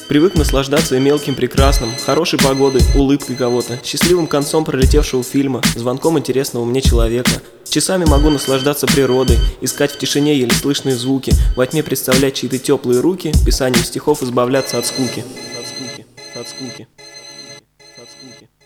Привык наслаждаться и мелким прекрасным, хорошей погодой, улыбкой кого-то, счастливым концом пролетевшего фильма, звонком интересного мне человека. Часами могу наслаждаться природой, искать в тишине еле слышные звуки, во тьме представлять чьи-то теплые руки, писанием стихов избавляться от скуки. От скуки.